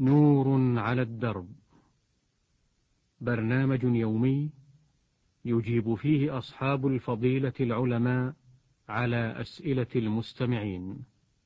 نور على الدرب، برنامج يومي يجيب فيه أصحاب الفضيلة العلماء على أسئلة المستمعين.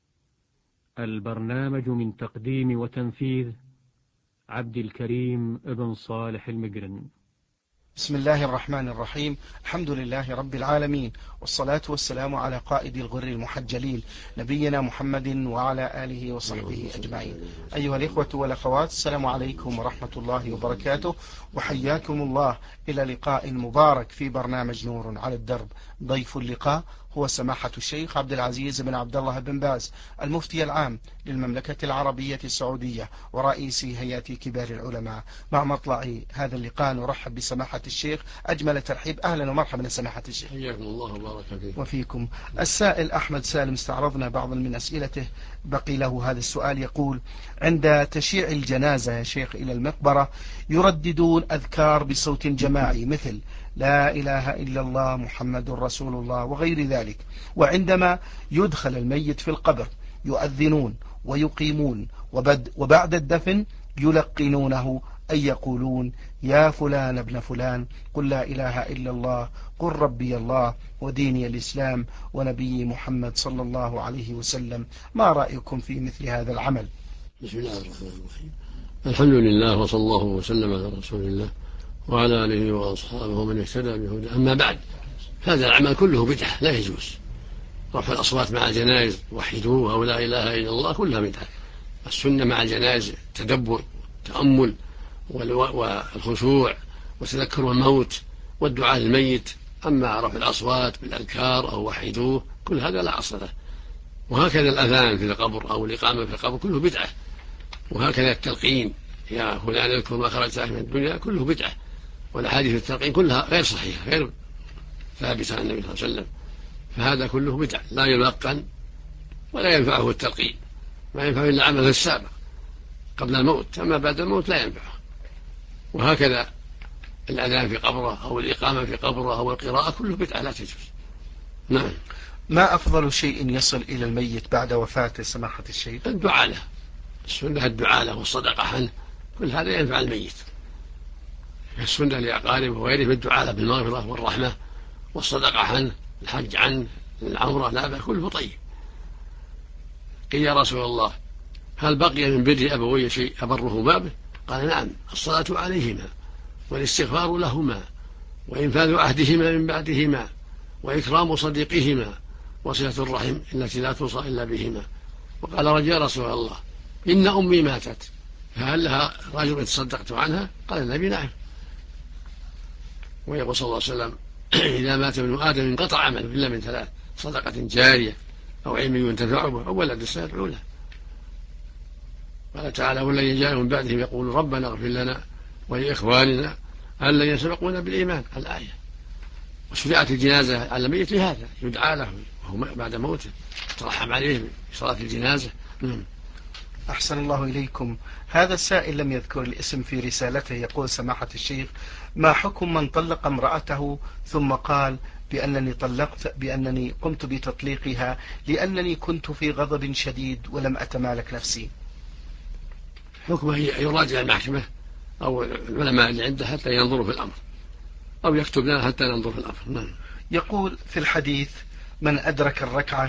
البرنامج من تقديم وتنفيذ عبد الكريم بن صالح المقرن. بسم الله الرحمن الرحيم. الحمد لله رب العالمين، والصلاة والسلام على قائد الغر المحجلين نبينا محمد وعلى آله وصحبه أجمعين. أيها الإخوة والأخوات، السلام عليكم ورحمة الله وبركاته، وحياكم الله إلى لقاء مبارك في برنامج نور على الدرب. ضيف اللقاء هو سماحة الشيخ عبد العزيز بن عبد الله بن باز، المفتي العام للمملكة العربية السعودية ورئيس هيئة كبار العلماء. مع مطلع هذا اللقاء نرحب بسماحة الشيخ أجمل ترحيب. أهلا ومرحبا سماحة الشيخ. حياكم الله وبارك فيكم. وفيكم. السائل أحمد سالم استعرضنا بعضا من أسئلته، بقي له هذا السؤال. يقول: عند تشييع الجنازة يا شيخ إلى المقبرة يرددون أذكار بصوت جماعي مثل لا إله إلا الله محمد رسول الله وغير ذلك، وعندما يدخل الميت في القبر يؤذنون ويقيمون، وبعد الدفن يلقنونه أي يقولون يا فلان ابن فلان قل لا إله إلا الله، قل ربي الله وديني الإسلام ونبي محمد صلى الله عليه وسلم. ما رأيكم في مثل هذا العمل؟ بسم الله الرحمن الرحيم. الحمد لله وصلى الله وسلم على رسول الله وعلى آله وأصحابه ومن اهتدى بهداه. أما بعد، هذا العمل كله بدعة لا يجوز. رفع الأصوات مع الجنائز، وحدوه أو لا إله إلا الله، كلها بدعة. السنة مع الجنائز تدبر، تأمل، والخشوع وتذكر الموت والدعاء للميت. أما رفع الأصوات بالأذكار أو وحدوه، كل هذا لا أصل له. وهكذا الأذان في القبر أو الإقامة في القبر كله بدعة. وهكذا التلقين يا فلان اذكر ما خرجت من الدنيا كله بدعة. والأحاديث التلقين كلها غير صحيحة، غير ثابتة عن النبي صلى الله عليه وسلم. فهذا كله بدعة، لا يلقن ولا ينفعه التلقين، ما ينفعه إلا عمله السابق قبل الموت، أما بعد الموت لا ينفعه. وهكذا الأذان في قبره أو الإقامة في قبره أو القراءة كله بدعة لا تجوز. نعم. ما أفضل شيء يصل إلى الميت بعد وفاته سماحة الشيخ؟ الدعاء له، السنة الدعاء له والصدقة عنه، كل هذا ينفع الميت. السنة لأقاربه وغيره بالدعاء له بالمغفرة والرحمة والصدقة عنه، الحج عنه، العمرة، لا كله طيب. قيل يا رسول الله هل بقي من بر أبوي شيء أبرهما به؟ قال نعم، الصلاة عليهما والاستغفار لهما وإنفاذ عهدهما من بعدهما وإكرام صديقهما وصلة الرحم التي لا توصى إلا بهما. وقال رجل يا رسول الله إن أمي ماتت فهل لها رجل تصدقت عنها؟ قال النبي نعم. ويقول صلى الله عليه وسلم إذا مات ابن آدم انقطع عمله إلا من ثلاث: صدقة جارية أو علم ينتفع به أو ولد سيدعو له. قال تعالى والذين جاءوا من بعدهم يقول ربنا اغفر لنا ولإخواننا الذين سبقونا بالإيمان، الآية. وشرعت الجنازة على الميت لهذا، يدعى له وهو بعد موته، ترحم عليه بصلاة الجنازة. أحسن الله إليكم. هذا السائل لم يذكر الاسم في رسالته، يقول سماحة الشيخ: ما حكم من طلق امرأته ثم قال بأنني قمت بتطليقها لأنني كنت في غضب شديد ولم أتمالك نفسي؟ حكمه يراجع المحكمة أو العلماء اللي عنده حتى ينظروا في الأمر، أو يكتب لنا حتى ننظر في الأمر. يقول في الحديث من أدرك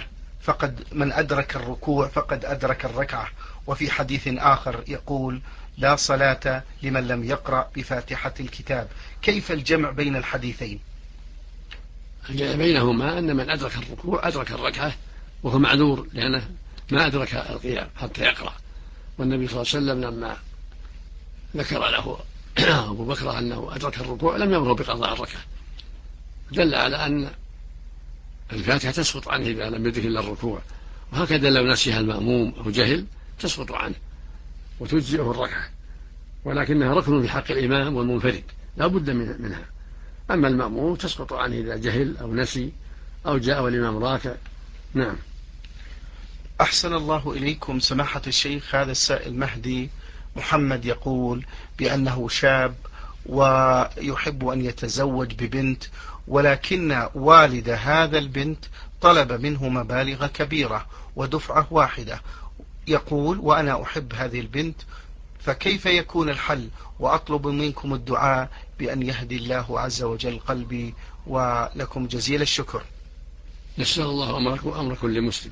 الركوع فقد أدرك الركعة، وفي حديث آخر يقول لا صلاة لمن لم يقرأ بفاتحة الكتاب. كيف الجمع بين الحديثين؟ الجمع بينهما أن من أدرك الركوع أدرك الركعة وهو معذور لأنه ما أدرك القيام حتى يقرأ. والنبي صلى الله عليه وسلم لما ذكر له أبو بكر أنه أدرك الركوع لم يأمره بقضاء الركعة، دل على أن الفاتحة تسقط عنه إذا لم يدرك إلا الركوع. وهكذا لو نسيها المأموم أو جهل تسقط عنه وتجزئه الركعة، ولكنها ركن في حق الإمام والمنفرد لا بد منها. أما المأموم تسقط عنه إذا جهل أو نسي أو جاء والإمام راكع. نعم. أحسن الله إليكم سماحة الشيخ. هذا السائل مهدي محمد يقول بأنه شاب ويحب أن يتزوج ببنت، ولكن والد هذا البنت طلب منه مبالغ كبيرة ودفعة واحدة. يقول وأنا أحب هذه البنت فكيف يكون الحل؟ وأطلب منكم الدعاء بأن يهدي الله عز وجل قلبي، ولكم جزيل الشكر. يسر الله أمر كل مسلم،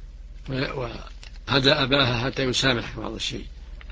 وهدى أباها حتى يسامح بعض الشيء،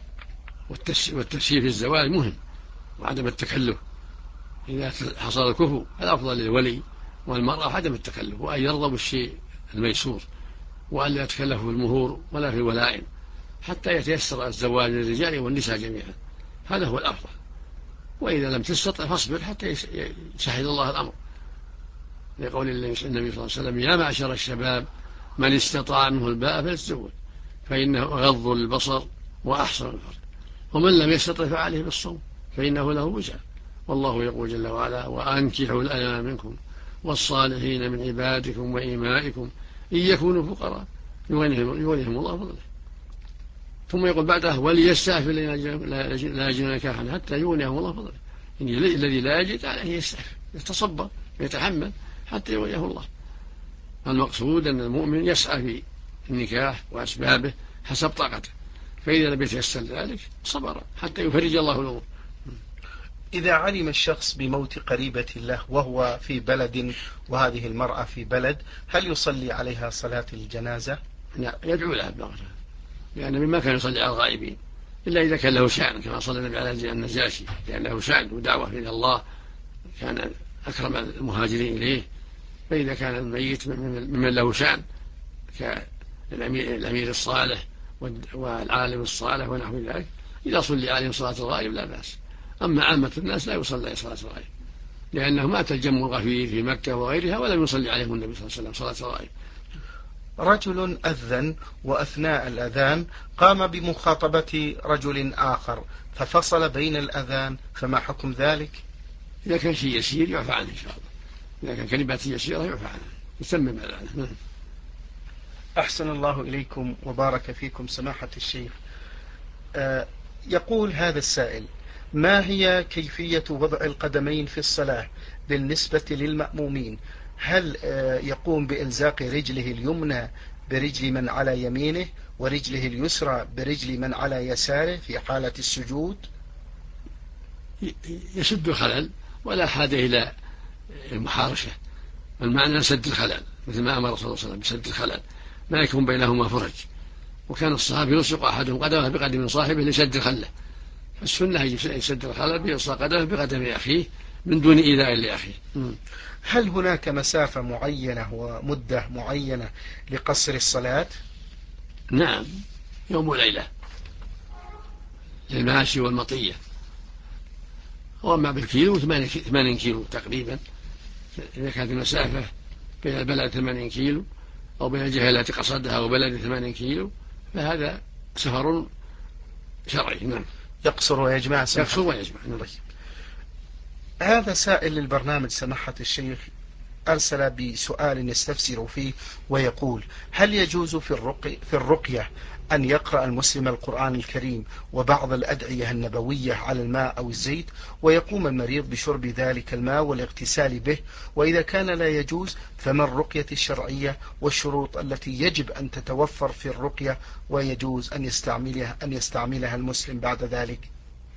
والتسهيل في الزواج مهم، وعدم التكلف. إذا حصل الكفو الأفضل للولي والمرأة عدم التكلف، وأن يرضى بالشيء الميسور، وأن لا يتكلفوا في المهور ولا في الولائم، حتى يتيسر الزواج للرجال والنساء جميعا، هذا هو الأفضل. وإذا لم تستطع فاصبر حتى يسهل الله الأمر، لقول النبي صلى الله عليه وسلم: يا معشر الشباب من استطاع منه الباء فليتزوج فإنه أغض للبصر وأحسن الفرج، ومن لم يستطع فعليه بالصوم فإنه له وجاء. والله يقول جل وعلا: وأنكحوا الأيام منكم والصالحين من عبادكم وإمائكم إن يكونوا فقراء يغنيهم الله فضله. ثم يقول بعدها: وليستعفف لا يجدون نكاحا حتى يغنيهم الله فضله. الذي لا يجد عليه يستعفف، يتصبر ويتحمل حتى يغنيه الله. المقصود أن المؤمن يسعى في النكاح وأسبابه حسب طاقته، فإذا لم يتيسر ذلك صبر حتى يفرج الله الأمور. إذا علم الشخص بموت قريبة له وهو في بلد وهذه المرأة في بلد، هل يصلي عليها صلاة الجنازة؟ لا، يدعو لها بمغفرة، لأن مما كان يصلي على الغائبين، إلا إذا كان له شأن كما صلى النبي على النجاشي، لأن له شأن ودعوة إلى الله، كان أكرم المهاجرين إليه. فإذا كان الميت ممن له شأن كالأمير الصالح والعالم الصالح ونحو ذلك، إذا صلي عليهم صلاة الغائب لا بأس. أما عامة الناس لا يصلي عليه صلاة الغائب، لأنه مات الجم الغفير في مكة وغيرها ولم يصلي عليهم النبي صلى الله عليه وسلم صلاة الغائب. رجل أذن وأثناء الأذان قام بمخاطبة رجل آخر ففصل بين الأذان، فما حكم ذلك؟ إذا كان شيء يسير يعفى عنه إن شاء الله، إذا كان كلمات يسيرة يعفى عنه، يسمى الأذان. أحسن الله إليكم وبارك فيكم سماحة الشيخ. يقول هذا السائل: ما هي كيفية وضع القدمين في الصلاة بالنسبة للمأمومين؟ هل يقوم بإلزاق رجله اليمنى برجل من على يمينه ورجله اليسرى برجل من على يساره في حالة السجود؟ يسد الخلل ولا حاجة إلى المحارشة، المعنى سد الخلل، مثل ما أمر صلى الله عليه وسلم بسد الخلل، ما يكون بينهما فرج. وكان الصحابة يلصق أحدهم قدمه بقدم صاحبه لسد الخلة، فالسنة يسد الخلل بيلصق قدمه بقدم أخيه من دون إيذاء لأخيه. هل هناك مسافة معينة ومدة معينة لقصر الصلاة؟ نعم، يوم وليلة للماشي والمطية، وما بالكيلو 80 كيلو تقريبا. إذا كانت المسافة بين البلد 80 كيلو أو بين الجهة التي قصدها وبلد 80 كيلو فهذا سفر شرعي. نعم، يقصر ويجمع. يقصر ويجمع. نعم. هذا سائل للبرنامج سماحة الشيخ أرسل بسؤال يستفسر فيه ويقول: هل يجوز في الرقية أن يقرأ المسلم القرآن الكريم وبعض الأدعية النبوية على الماء أو الزيت، ويقوم المريض بشرب ذلك الماء والاغتسال به؟ وإذا كان لا يجوز فما الرقية الشرعية والشروط التي يجب أن تتوفر في الرقية ويجوز أن يستعملها المسلم بعد ذلك؟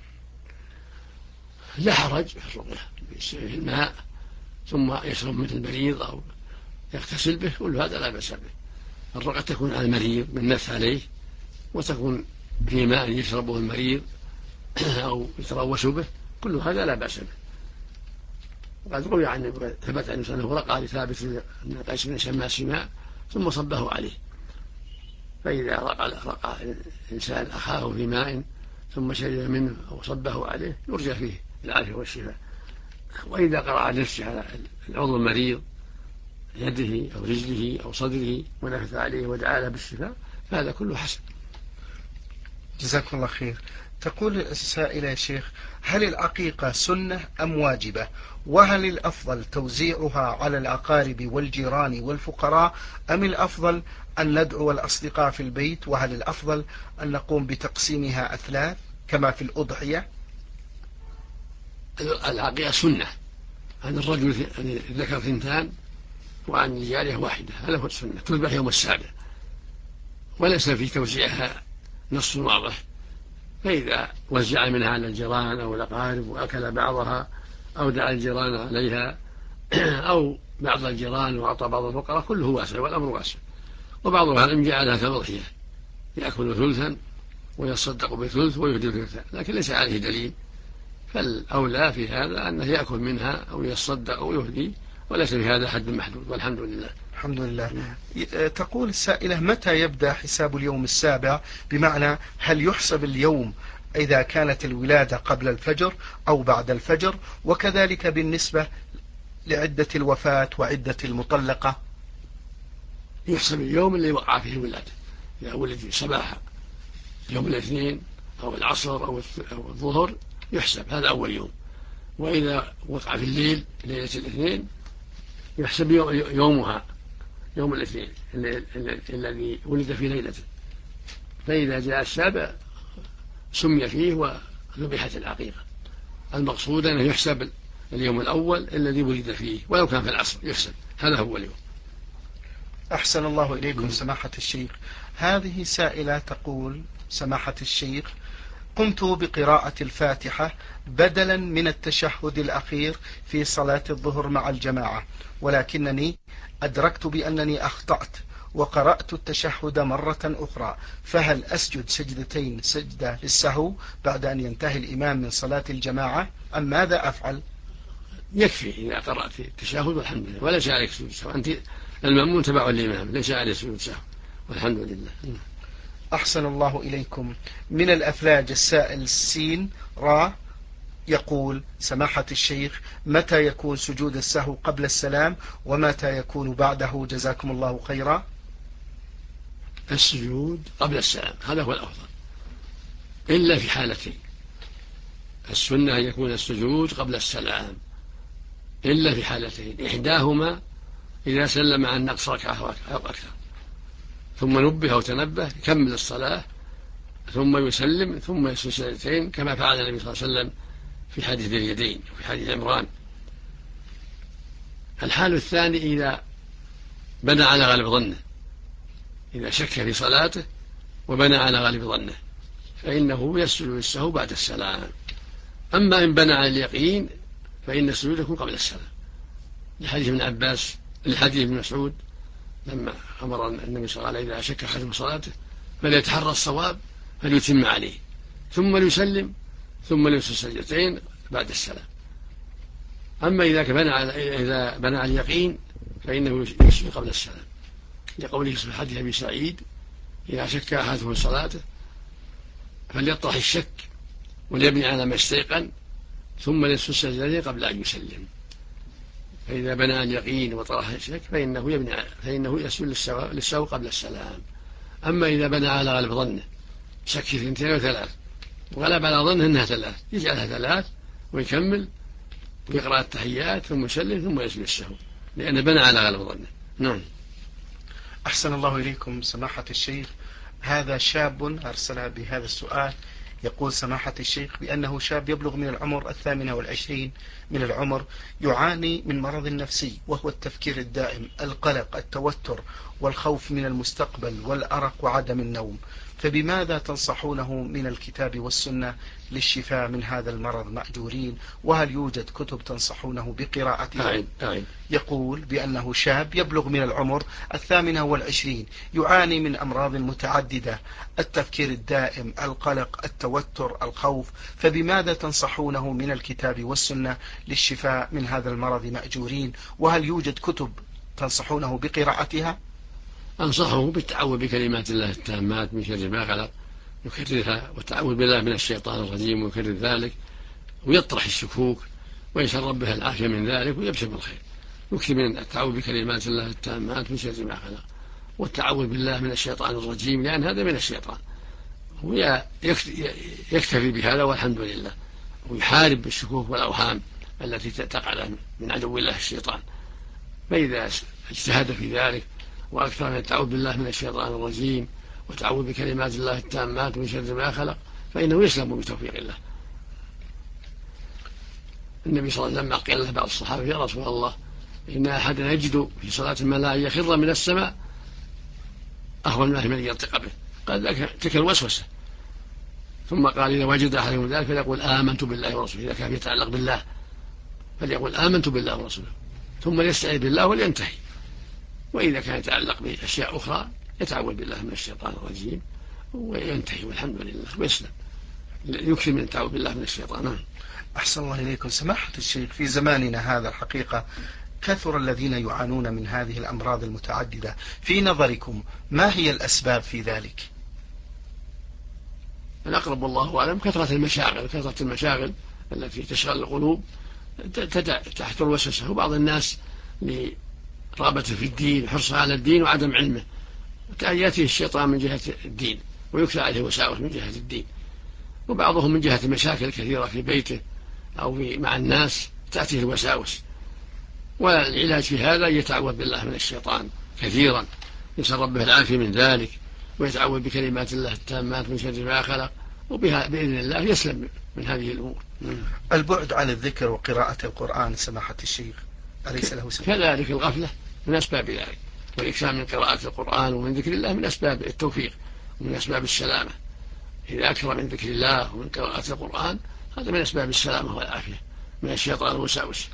لا حرج في الرقية، الماء ثم يشرب مثل المريض أو يغتسل به، كل هذا لا بأس به. الرقية تكون على المريض بالنفس عليه، وتكون في ماء يشربه المريض أو يتروش به، كل هذا لا بأس به. وقد روي عن ثبت عن أنه رقى لثابت أن قيس بن شماس ماء ثم صبه عليه. فإذا رقى الإنسان أخاه في ماء ثم شرب منه أو صبه عليه يرجى فيه العافية والشفاء. وإذا قرأ على نفسه على العضو المريض يده أو رجله أو صدره ونفث عليه ودعا له بالشفاء فهذا كله حسن. جزاكم الله خير. تقول السائلة: يا شيخ، هل العقيقة سنة أم واجبة؟ وهل الأفضل توزيعها على الأقارب والجيران والفقراء، أم الأفضل أن ندعو الأصدقاء في البيت؟ وهل الأفضل أن نقوم بتقسيمها أثلاث كما في الأضحية؟ العقيقة سنة، عن الرجل الذكر 2 وعن الجارية 1، هذا هو السنة، تذبح يوم 7، وليس في توزيعها نص واضح، فإذا وزع منها على الجيران أو الأقارب وأكل بعضها أو دعا الجيران عليها أو بعض الجيران وأعطى بعض الفقراء كله واسع والأمر واسع. وبعض أهل العلم جعلها كالأضحية، يأكل ثلثا ويصدق بثلث ويهدي ثلثا، لكن ليس عليه دليل، فالأولى في هذا أنه يأكل منها أو يصدق أو يهدي، وليس في هذا حد محدود، والحمد لله. الحمد لله. تقول السائلة: متى يبدأ حساب اليوم السابع؟ بمعنى هل يحسب اليوم إذا كانت الولادة قبل الفجر أو بعد الفجر؟ وكذلك بالنسبة لعدة الوفاة وعدة المطلقة. يحسب اليوم اللي وقع فيه الولادة، إذا ولد صباح يوم الاثنين أو العصر أو الظهر يحسب، هذا أول يوم. وإذا وقع في الليل ليلة الاثنين يحسب يومها يوم الاثنين الذي ولد في ليلته، فإذا جاء السابع سمي فيه وذبحت العقيقة. المقصود أنه يحسب اليوم الأول الذي ولد فيه، ولو كان في العصر يحسب، هذا هو اليوم. أحسن الله إليكم سماحة الشيخ. هذه سائلة تقول: سماحة الشيخ، قمت بقراءة الفاتحة بدلا من التشهد الأخير في صلاة الظهر مع الجماعة، ولكنني أدركت بأنني أخطأت وقرأت التشهد مرة أخرى، فهل أسجد سجدتين، سجدة للسهو بعد أن ينتهي الإمام من صلاة الجماعة، أم ماذا أفعل؟ يكفي إذا قرأت التشهد والحمد لله، وليس عليك سجود السهو، أنت المأمون تبع الإمام، ليس عليك سجود السهو والحمد لله. أحسن الله إليكم. من الأفلاج السائل سين را يقول: سماحة الشيخ، متى يكون سجود السهو قبل السلام ومتى يكون بعده؟ جزاكم الله خيرا. السجود قبل السلام هذا هو الأفضل، إلا في حالتين: السنة أن يكون السجود قبل السلام إلا في حالتين، إحداهما إذا سلم عن نقص ركعة أو أكثر ثم نبه أو تنبه يكمل الصلاة ثم يسلم ثم يسجد سجدتين، كما فعل النبي صلى الله عليه وسلم في حديث ذي اليدين وفي حديث عمران. الحال الثاني إذا بنى على غالب ظنه، إذا شك في صلاته وبنى على غالب ظنه فإنه يسجد للسهو بعد السلام. أما إن بنى على اليقين فإن السجود يكون قبل السلام، لحديث ابن مسعود لما أمر النبي صلى الله عليه وسلم إذا شك أحد في صلاته فليتحرى الصواب فليتم عليه ثم ليسلم ثم ليسجد سجدتين بعد السلام. أما إذا بنى على اليقين فإنه يسجد قبل السلام، لقوله في حديث أبي سعيد: إذا شك أحدهم في صلاته فليطرح الشك وليبني على ما استيقن ثم ليسجد سجدتين قبل أن يسلم. فإذا بنى على اليقين وطرح الشك فإنه يسجد للسهو قبل السلام. أما إذا بنى على غالب ظنه، شك في 2 أو 3 وغلب على ظنه أنها 3، يجعلها 3 ويكمل ويقرأ التحيات ثم يسلم ثم يسجد السهو، لأنه بنى على غالب ظنه. نعم. أحسن الله إليكم سماحة الشيخ. هذا شاب أرسل بهذا السؤال، يقول: سماحة الشيخ، بأنه شاب يبلغ من العمر 28 من العمر، يعاني من مرض نفسي وهو التفكير الدائم، القلق، التوتر والخوف من المستقبل والأرق وعدم النوم، فبماذا تنصحونه من الكتاب والسنة للشفاء من هذا المرض مأجورين؟ وهل يوجد كتب تنصحونه بقراءتها؟ يقول بأنه شاب يبلغ من العمر 28 يعاني من أمراض متعددة، التفكير الدائم، القلق، التوتر، الخوف، فبماذا تنصحونه من الكتاب والسنة للشفاء من هذا المرض مأجورين؟ وهل يوجد كتب تنصحونه بقراءتها؟ أنصحه بالتعوذ بكلمات الله التامات من شر ما خلق، يكررها، والتعوذ بالله من الشيطان الرجيم ويكرر ذلك، ويطرح الشكوك ويسأل ربه العافية من ذلك ويبشر بالخير. يكثر من التعوذ بكلمات الله التامات من شر ما خلق والتعوذ بالله من الشيطان الرجيم، لأن هذا من الشيطان، ويكتفي بهذا والحمد لله، ويحارب بالشكوك والأوهام التي تقع من عدو الله الشيطان. فإذا اجتهد في ذلك وأكثر من التعوذ بالله من الشيطان الرجيم وتعوذ بكلمات الله التامات من شر ما خلق فإنه يسلم بتوفيق الله. النبي صلى الله عليه وسلم قال له بعض الصحابة: يا رسول الله، إن أحدا يجد في صلاة ما لا يخر من السماء أهون ما من يرتقى به. قال: تلك الوسوسة، ثم قال إذا وجد أحدهم ذلك فليقول آمنت بالله ورسوله، إذا كان يتعلق بالله فليقول آمنت بالله ورسوله، ثم يستعيذ بالله ولينتهي. وإذا كان يتعلق بأشياء أخرى يتعوذ بالله من الشيطان الرجيم وينتهي، والحمد لله، ويسلم. يكثر من التعوذ بالله من الشيطان. أحسن الله إليكم سماحة الشيخ. في زماننا هذا الحقيقة كثر الذين يعانون من هذه الأمراض المتعددة، في نظركم ما هي الأسباب في ذلك؟ الأقرب والله أعلم كثرة المشاغل التي تشغل القلوب تحت الوسوسة، وبعض الناس لرغبته في الدين، حرصه على الدين وعدم علمه، يأتيه الشيطان من جهة الدين ويكثر عليه وساوس من جهة الدين، وبعضهم من جهة المشاكل كثيرة في بيته أو مع الناس تأتيه الوساوس. والعلاج في هذا يتعوذ بالله من الشيطان كثيرا، يسأل ربه العافية من ذلك، ويتعوذ بكلمات الله التامات من شر ما خلق، وبها بإذن الله يسلم من هذه الأمور. البعد عن الذكر وقراءة القرآن سماحة الشيخ أليس له سبب؟ كذلك الغفلة من أسباب ذلك، والإكثار من قراءة القرآن ومن ذكر الله من أسباب التوفيق ومن أسباب السلامة. إذا أكثر من ذكر الله ومن قراءة القرآن هذا من أسباب السلامة والعافية من الشيطان والوساوس.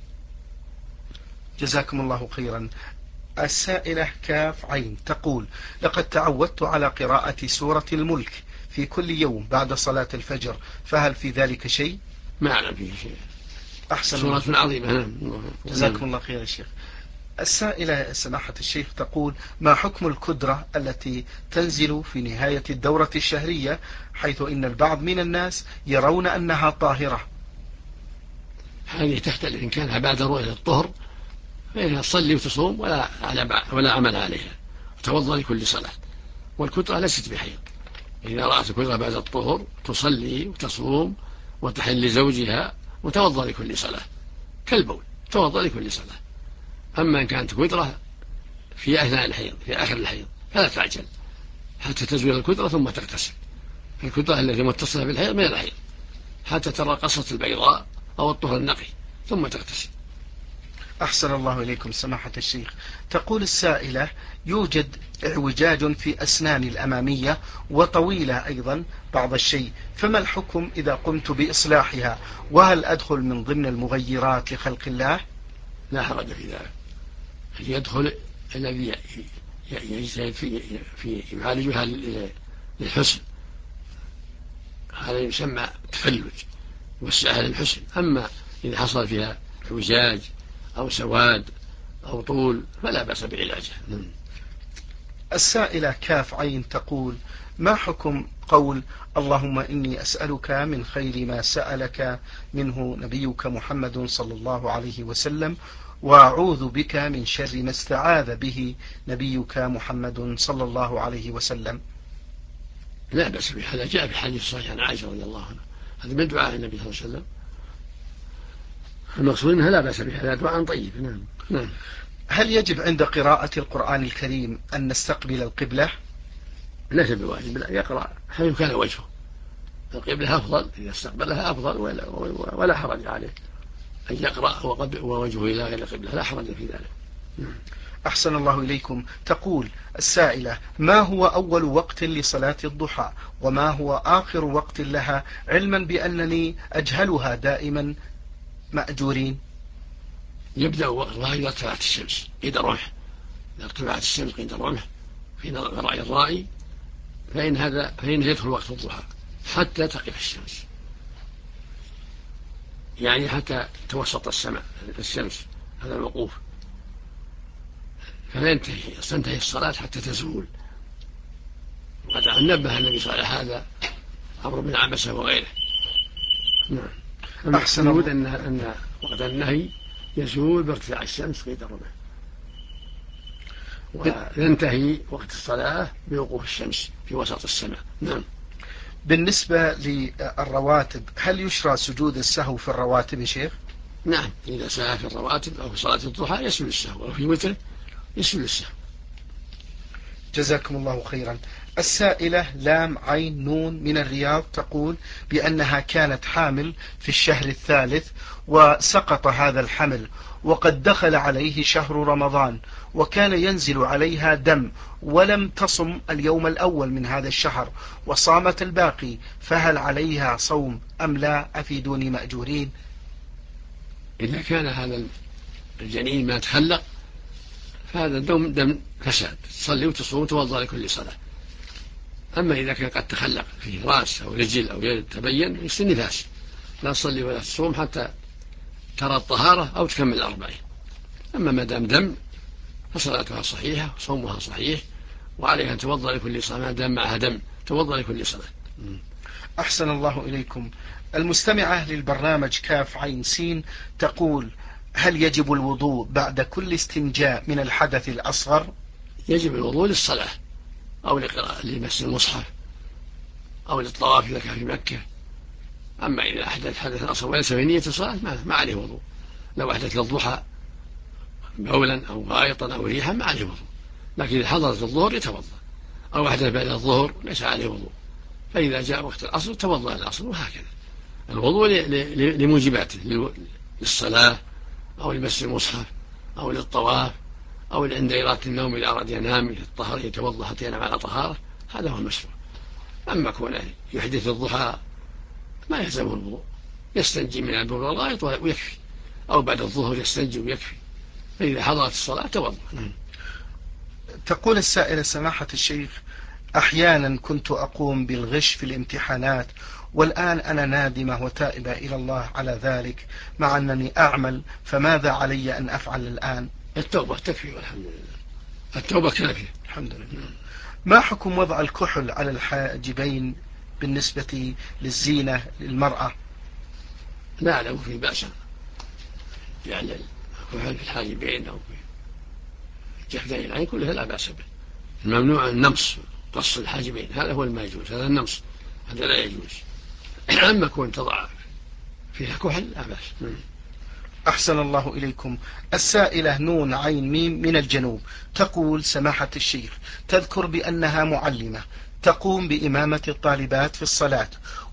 جزاكم الله خيرا. السائلة كاف عين تقول: لقد تعودت على قراءة سورة الملك في كل يوم بعد صلاة الفجر، فهل في ذلك شيء؟ ما أعلم فيه شيء. أحسن سورة عظيمة. جزاكم الله خير يا شيخ. السائلة سماحة الشيخ تقول: ما حكم الكدرة التي تنزل في نهاية الدورة الشهرية، حيث إن البعض من الناس يرون أنها طاهرة؟ هذه تختلف، إن كانها بعد رؤية الطهر فإنها تصلي وتصوم ولا عمل عليها، وتوضأ لكل صلاة. والكدرة ليست بحيض، إذا رأت الكدرة بعد الطهر تصلي وتصوم وتحل لزوجها وتوضأ لكل صلاة كالبول، توضأ لكل صلاة. أما إن كانت كدرة في أثناء الحيض في آخر الحيض فلا تعجل حتى تزول الكدرة ثم تغتسل. الكدرة التي متصلة بالحيض من الحيض حتى ترى قصة البيضاء أو الطهر النقي ثم تغتسل. أحسن الله إليكم سماحة الشيخ. تقول السائلة: يوجد اعوجاج في أسنان الأمامية وطويلة أيضا بعض الشيء، فما الحكم إذا قمت بإصلاحها؟ وهل أدخل من ضمن المغيرات لخلق الله؟ لا حرج في ذلك، يدخل الذي يجتهد في يعالجها للحسن، هذا يسمى تفلج والسهل للحسن. أما إذا حصل فيها اعوجاج أو سواد أو طول فلا بأس بعلاجه. السائلة كاف عين تقول: ما حكم قول اللهم إني أسألك من خير ما سألك منه نبيك محمد صلى الله عليه وسلم، وأعوذ بك من شر ما استعاذ به نبيك محمد صلى الله عليه وسلم؟ لا بأس به، هذا جاء في حديث صحيح عن عائشة رضي الله عنها، هذا من دعاء النبي صلى الله عليه وسلم. المقصود منها لا بأس به، هذا دعاء طيب. نعم. هل يجب عند قراءة القرآن الكريم أن نستقبل القبلة؟ ليس بواجب، لا، يقرأ حيث كان وجهه، القبلة أفضل، إذا استقبلها أفضل ولا حرج عليه أن يقرأ ووجهه إلى غير القبلة، لا حرج في ذلك. أحسن الله إليكم. تقول السائلة: ما هو أول وقت لصلاة الضحى، وما هو آخر وقت لها، علما بأنني أجهلها دائما مأجورين؟ يبدأ وقتها إذا ارتفعت الشمس قيد الرمح، إذا ارتفعت الشمس قيد الرمح في رأي الرائي فإن يدخل وقت الضحى حتى تقف الشمس، يعني حتى توسط السماء الشمس، هذا الوقوف، فلا تنتهي الصلاة حتى تزول. وقد نبه النبي صلى الله عليه وسلم هذا عمرو بن عبسة وغيره. نعم. أحسن الله. أن وقت النهي يزول بارتفاع الشمس قيد الرمح، وينتهي وقت الصلاة بوقوف الشمس في وسط السماء. نعم. بالنسبة للرواتب، هل يشرع سجود السهو في الرواتب يا شيخ؟ نعم، إذا سهى في الرواتب أو في صلاة الضحى يسجد السهو، أو في وتر يسجد السهو. جزاكم الله خيرا. السائلة لام عين نون من الرياض تقول بأنها كانت حامل في الشهر الثالث وسقط هذا الحمل وقد دخل عليه شهر رمضان وكان ينزل عليها دم ولم تصم اليوم الأول من هذا الشهر وصامت الباقي، فهل عليها صوم أم لا؟ أفيدوني مأجورين. إذا كان هذا الجنين ما تخلق فهذا دم فساد، تصلي وتصوم وتوضأ لكل صلاة. أما إذا كان قد تخلق فيه رأس أو رجل أو يد تبين يصير نفاس، لا تصلي ولا تصوم حتى ترى الطهارة أو تكمل 40. أما ما دام دم فصلاتها صحيحة وصومها صحيح، وعليها أن توضأ لكل صلاة ما دام معها دم، توضأ لكل صلاة. أحسن الله إليكم. المستمعة للبرنامج كاف عين سين تقول هل يجب الوضوء بعد كل استنجاء من الحدث الأصغر؟ يجب الوضوء للصلاة أو لقراءة لمس المصحف أو للطواف إذا كان في مكة. أما إذا أحدث حدث أصغر وليس في نية الصلاة ما عليه وضوء. لو أحدث للضحى بولا أو غائطا أو ريحا ما عليه وضوء، لكن إذا حضرت الظهر يتوضأ، أو أحدث بعد الظهر ليس عليه وضوء، فإذا جاء وقت العصر توضأ العصر. وهكذا الوضوء لموجباته، للصلاة أو لمس المصحف أو للطواف أو عند إرادة النوم إذا أراد ينام الطهر يتوضأ حتى ينام على طهارة، هذا هو المشروع. أما كونه يحدث الضحى ما يلزمه الوضوء، يستنجي من البول والغائط ويكفي، أو بعد الظهر يستنجي ويكفي، فإذا حضرت الصلاة توضأ. تقول السائلة سماحة الشيخ أحيانا كنت أقوم بالغش في الامتحانات والآن أنا نادمة وتائبة إلى الله على ذلك مع أنني أعمل، فماذا علي أن أفعل الآن؟ التوبة تكفي والحمد لله، التوبة كافية الحمد لله. ما حكم وضع الكحل على الحاجبين بالنسبة للزينة للمرأة؟ لا أعلم في بأس يعني الكحل في الحاجبين أو في جفني العين كلها لا بأس به. الممنوع النمص، قص الحاجبين، هذا هو ما يجوز، هذا النمص هذا لا يجوز. أما كون تضع فيها كحل لا بأس. أحسن الله إليكم. السائلة نون عين ميم من الجنوب تقول سماحة الشيخ تذكر بأنها معلمة تقوم بإمامة الطالبات في الصلاة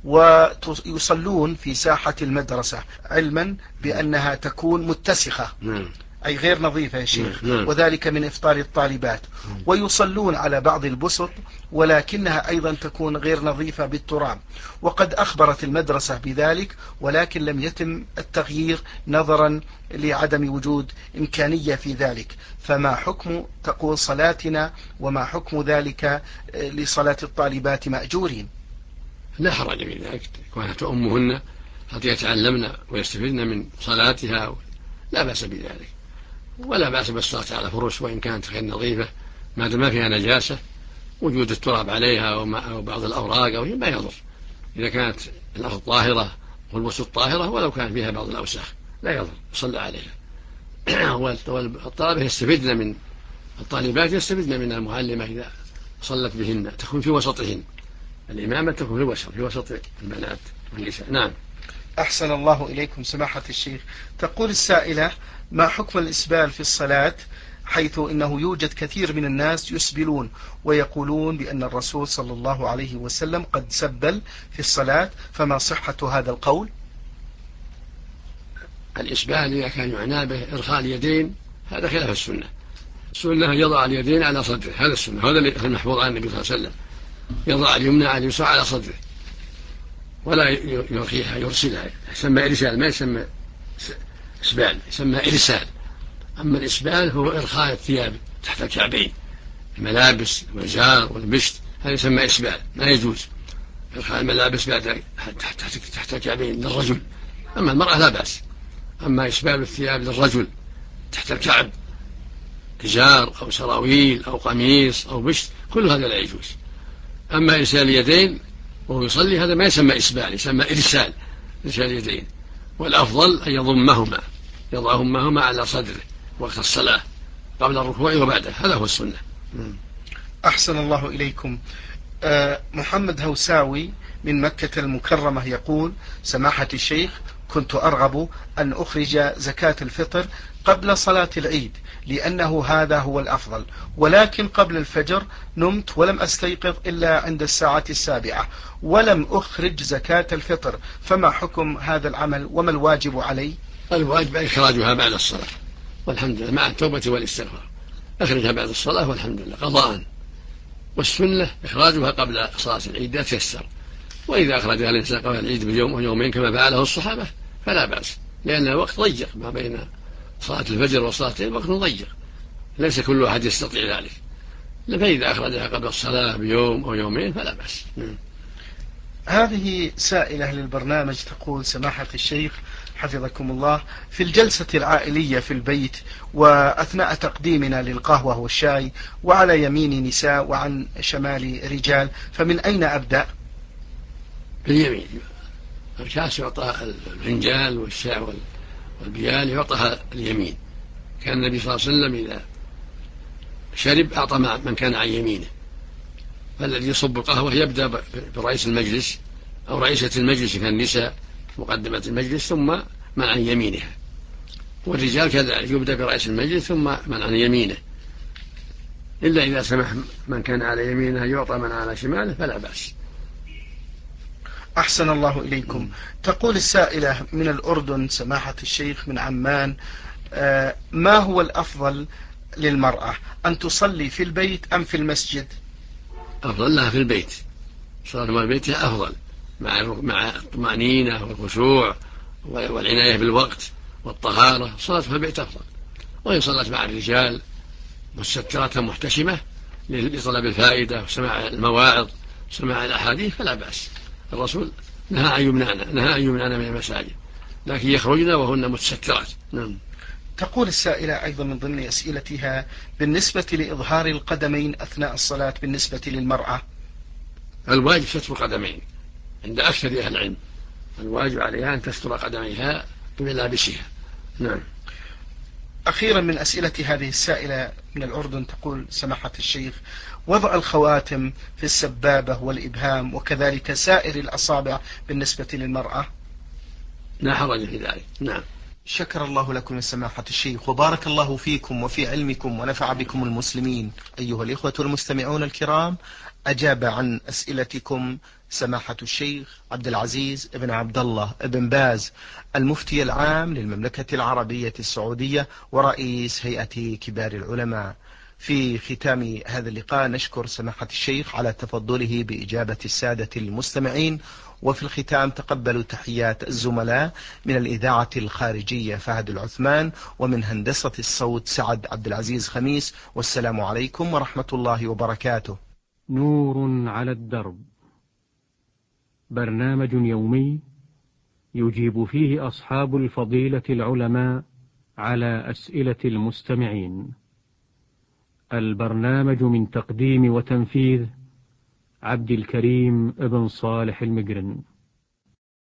ويصلون في ساحة المدرسة، علما بأنها تكون متسخة أي غير نظيفة يا شيخ، وذلك من إفطار الطالبات، ويصلون على بعض البسط ولكنها أيضا تكون غير نظيفة بالتراب، وقد أخبرت المدرسة بذلك ولكن لم يتم التغيير نظرا لعدم وجود إمكانية في ذلك، فما حكم تقول صلاتنا وما حكم ذلك لصلاة الطالبات مأجورين؟ لا حرج في ذلك، كونها تؤمهن حتى يتعلمن ويستفدن من صلاتها لا بأس بذلك، ولا بأس بالصلاة على فرش وإن كانت غير نظيفة ما دام ما فيها نجاسة، وجود التراب عليها أو بعض الأوراق أو ما يضر، إذا كانت الأرض طاهرة والبسط طاهرة ولو كان فيها بعض الأوساخ لا يضر يصلى عليها. والطالبات يستفدن من المعلمة إذا صلت بهن تكون في وسطهن، الإمامة تكون في وسط البنات والنساء. نعم. أحسن الله إليكم سماحة الشيخ. تقول السائلة ما حكم الإسبال في الصلاة، حيث إنه يوجد كثير من الناس يسبلون ويقولون بأن الرسول صلى الله عليه وسلم قد سبل في الصلاة، فما صحة هذا القول؟ الإسبال إذا كان يعنى به إرخاء اليدين هذا خلاف السنة. السنة يضع اليدين على صدره، هذا السنة، هذا المحفوظ عن النبي صلى الله عليه وسلم، يضع اليمنى على اليسرى على صدره ولا يرخيها يرسلها، يسمى إرسال ما يسمى إسبال، يسمى إرسال. أما الإسبال هو إرخاء الثياب تحت الكعبين، الملابس والإزار والمشط، هذا يسمى إسبال، ما يجوز إرخاء الملابس بعد تحت الكعبين للرجل، أما المرأة لا بأس. أما إسبال الثياب للرجل تحت الكعب إزار أو سراويل أو قميص أو مشط كل هذا لا يجوز. أما إرسال اليدين وهو يصلي هذا ما يسمى إسبال، يسمى إرسال اليدين، والأفضل أن يضعهما على صدره وقت الصلاة قبل الركوع وبعده، هذا هو السنة. أحسن الله إليكم. محمد هوساوي من مكة المكرمة يقول سماحة الشيخ كنت أرغب أن أخرج زكاة الفطر قبل صلاة العيد لأنه هذا هو الأفضل، ولكن قبل الفجر نمت ولم أستيقظ إلا عند الساعة 7 ولم أخرج زكاة الفطر، فما حكم هذا العمل وما الواجب علي؟ الواجب إخراجها بعد الصلاة والحمد لله مع التوبة والاستغفار، أخرجها بعد الصلاة والحمد لله قضاء، والسنة إخراجها قبل صلاة العيد إذا تيسر، وإذا أخرجها الإنسان قبل العيد بيوم أو يومين كما فعله الصحابة فلا بأس، لأن الوقت ضيق ما بين صلاة الفجر وصلاتين وقت ضيق ليس كل أحد يستطيع ذلك، فإذا أخرجها قبل الصلاة بيوم أو يومين فلا بأس. هذه سائلة للبرنامج تقول: سماحة الشيخ حفظكم الله، في الجلسة العائلية في البيت وأثناء تقديمنا للقهوة والشاي وعلى يميني نساء وعن شمالي رجال، فمن أين أبدأ؟ باليمين، الكاس يعطى الفنجان والشاي والبيال يعطىها اليمين، كان النبي صلى الله عليه وسلم إذا شرب أعطى من كان عن يمينه، فالذي يصب القهوة يبدأ برئيس المجلس أو رئيسة المجلس كان النساء مقدمة المجلس ثم من عن يمينها، والرجال كذلك يبدأ برئيس المجلس ثم من عن يمينه، إلا إذا سمح من كان على يمينه يعطى من على شماله فلا بأس. أحسن الله إليكم. تقول السائلة من الأردن: سماحة الشيخ من عمان، ما هو الأفضل للمرأة، أن تصلي في البيت أم في المسجد؟ أفضل لها في البيت، صلاة في البيت أفضل مع الطمأنينة والخشوع والعناية بالوقت والطهارة، صلاة في البيت أفضل، وإن صلت مع الرجال مستترة محتشمة لطلب الفائدة وسماع المواعظ وسماع الأحاديث فلا بأس، الرسول نهى أن يمنعن من المساجد، لكن يخرجن وهن متسترات. نعم. تقول السائلة أيضا من ضمن أسئلتها: بالنسبة لإظهار القدمين أثناء الصلاة بالنسبة للمرأة؟ الواجب ستر القدمين عند أكثر أهل العلم، الواجب عليها أن تستر قدميها بملابسها. نعم. أخيرا من أسئلة هذه السائلة من الأردن تقول: سماحة الشيخ، وضع الخواتم في السبابة والإبهام وكذلك سائر الأصابع بالنسبة للمرأة؟ لا حرج في ذلك. نعم. شكر الله لكم يا سماحة الشيخ، وبارك الله فيكم وفي علمكم ونفع بكم المسلمين. أيها الإخوة المستمعون الكرام، أجاب عن أسئلتكم سماحة الشيخ عبد العزيز بن عبد الله بن باز، المفتي العام للمملكة العربية السعودية ورئيس هيئة كبار العلماء. في ختام هذا اللقاء نشكر سماحة الشيخ على تفضله بإجابة السادة المستمعين، وفي الختام تقبلوا تحيات الزملاء من الإذاعة الخارجية فهد العثمان، ومن هندسة الصوت سعد عبد العزيز خميس، والسلام عليكم ورحمة الله وبركاته. نور على الدرب، برنامج يومي يجيب فيه أصحاب الفضيلة العلماء على أسئلة المستمعين. البرنامج من تقديم وتنفيذ عبد الكريم ابن صالح المقرن.